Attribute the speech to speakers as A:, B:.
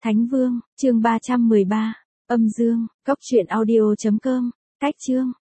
A: Thánh Vương, chương 313, âm dương, cốc truyện audio.com, cách chương.